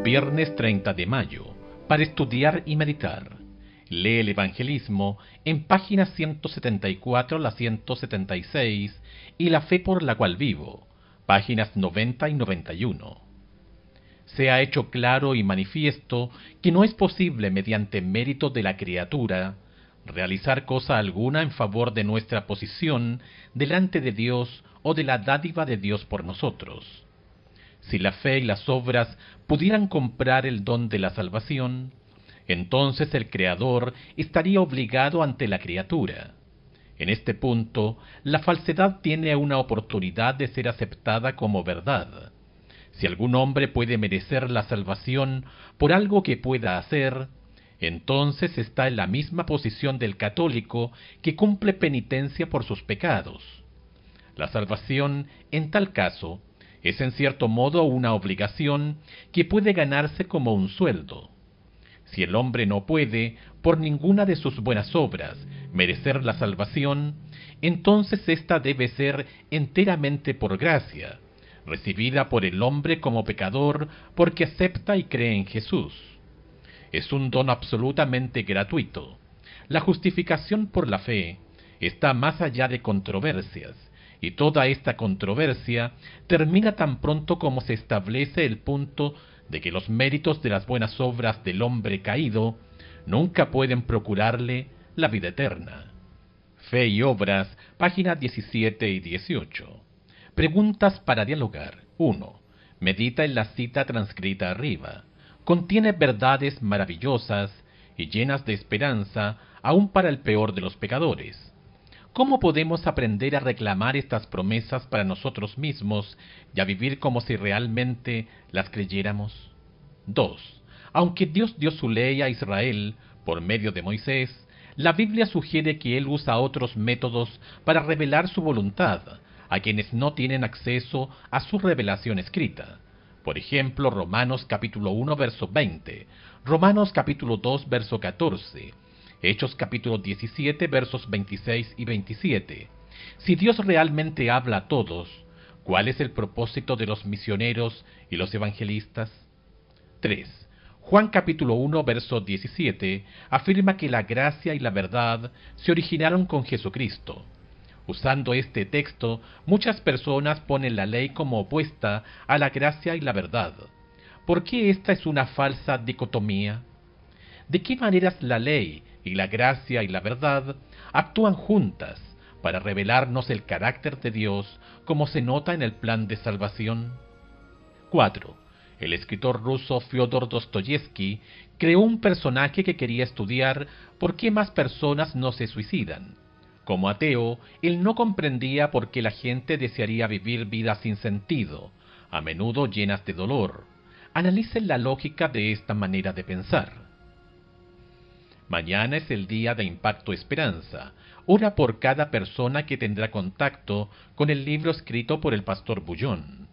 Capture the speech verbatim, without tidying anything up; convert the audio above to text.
Viernes treinta de mayo, para estudiar y meditar. Lee el Evangelismo en páginas ciento setenta y cuatro a la ciento setenta y seis y La fe por la cual vivo, páginas noventa y noventa y uno. Se ha hecho claro y manifiesto que no es posible, mediante mérito de la criatura, realizar cosa alguna en favor de nuestra posición delante de Dios o de la dádiva de Dios por nosotros. Si la fe y las obras pudieran comprar el don de la salvación, entonces el Creador estaría obligado ante la criatura. En este punto, la falsedad tiene una oportunidad de ser aceptada como verdad. Si algún hombre puede merecer la salvación por algo que pueda hacer, entonces está en la misma posición del católico que cumple penitencia por sus pecados. La salvación, en tal caso, es en cierto modo una obligación que puede ganarse como un sueldo. Si el hombre no puede, por ninguna de sus buenas obras, merecer la salvación, entonces ésta debe ser enteramente por gracia, recibida por el hombre como pecador porque acepta y cree en Jesús. Es un don absolutamente gratuito. La justificación por la fe está más allá de controversias, y toda esta controversia termina tan pronto como se establece el punto de que los méritos de las buenas obras del hombre caído nunca pueden procurarle la vida eterna. Fe y Obras, páginas diecisiete y dieciocho. Preguntas para dialogar. uno. Medita en la cita transcrita arriba. Contiene verdades maravillosas y llenas de esperanza, aun para el peor de los pecadores. ¿Cómo podemos aprender a reclamar estas promesas para nosotros mismos y a vivir como si realmente las creyéramos? dos. Aunque Dios dio su ley a Israel por medio de Moisés, la Biblia sugiere que Él usa otros métodos para revelar su voluntad a quienes no tienen acceso a su revelación escrita. Por ejemplo, Romanos capítulo uno, verso veinte, Romanos capítulo dos, verso catorce, Hechos capítulo diecisiete, versos veintiséis y veintisiete. Si Dios realmente habla a todos, ¿cuál es el propósito de los misioneros y los evangelistas? tres. Juan capítulo uno, verso diecisiete, afirma que la gracia y la verdad se originaron con Jesucristo. Usando este texto, muchas personas ponen la ley como opuesta a la gracia y la verdad. ¿Por qué esta es una falsa dicotomía? ¿De qué maneras la ley y la gracia y la verdad actúan juntas para revelarnos el carácter de Dios, como se nota en el plan de salvación? cuatro. El escritor ruso Fyodor Dostoyevsky creó un personaje que quería estudiar por qué más personas no se suicidan. Como ateo, él no comprendía por qué la gente desearía vivir vidas sin sentido, a menudo llenas de dolor. Analicen la lógica de esta manera de pensar. Mañana es el día de Impacto Esperanza. Ora por cada persona que tendrá contacto con el libro escrito por el pastor Bullón.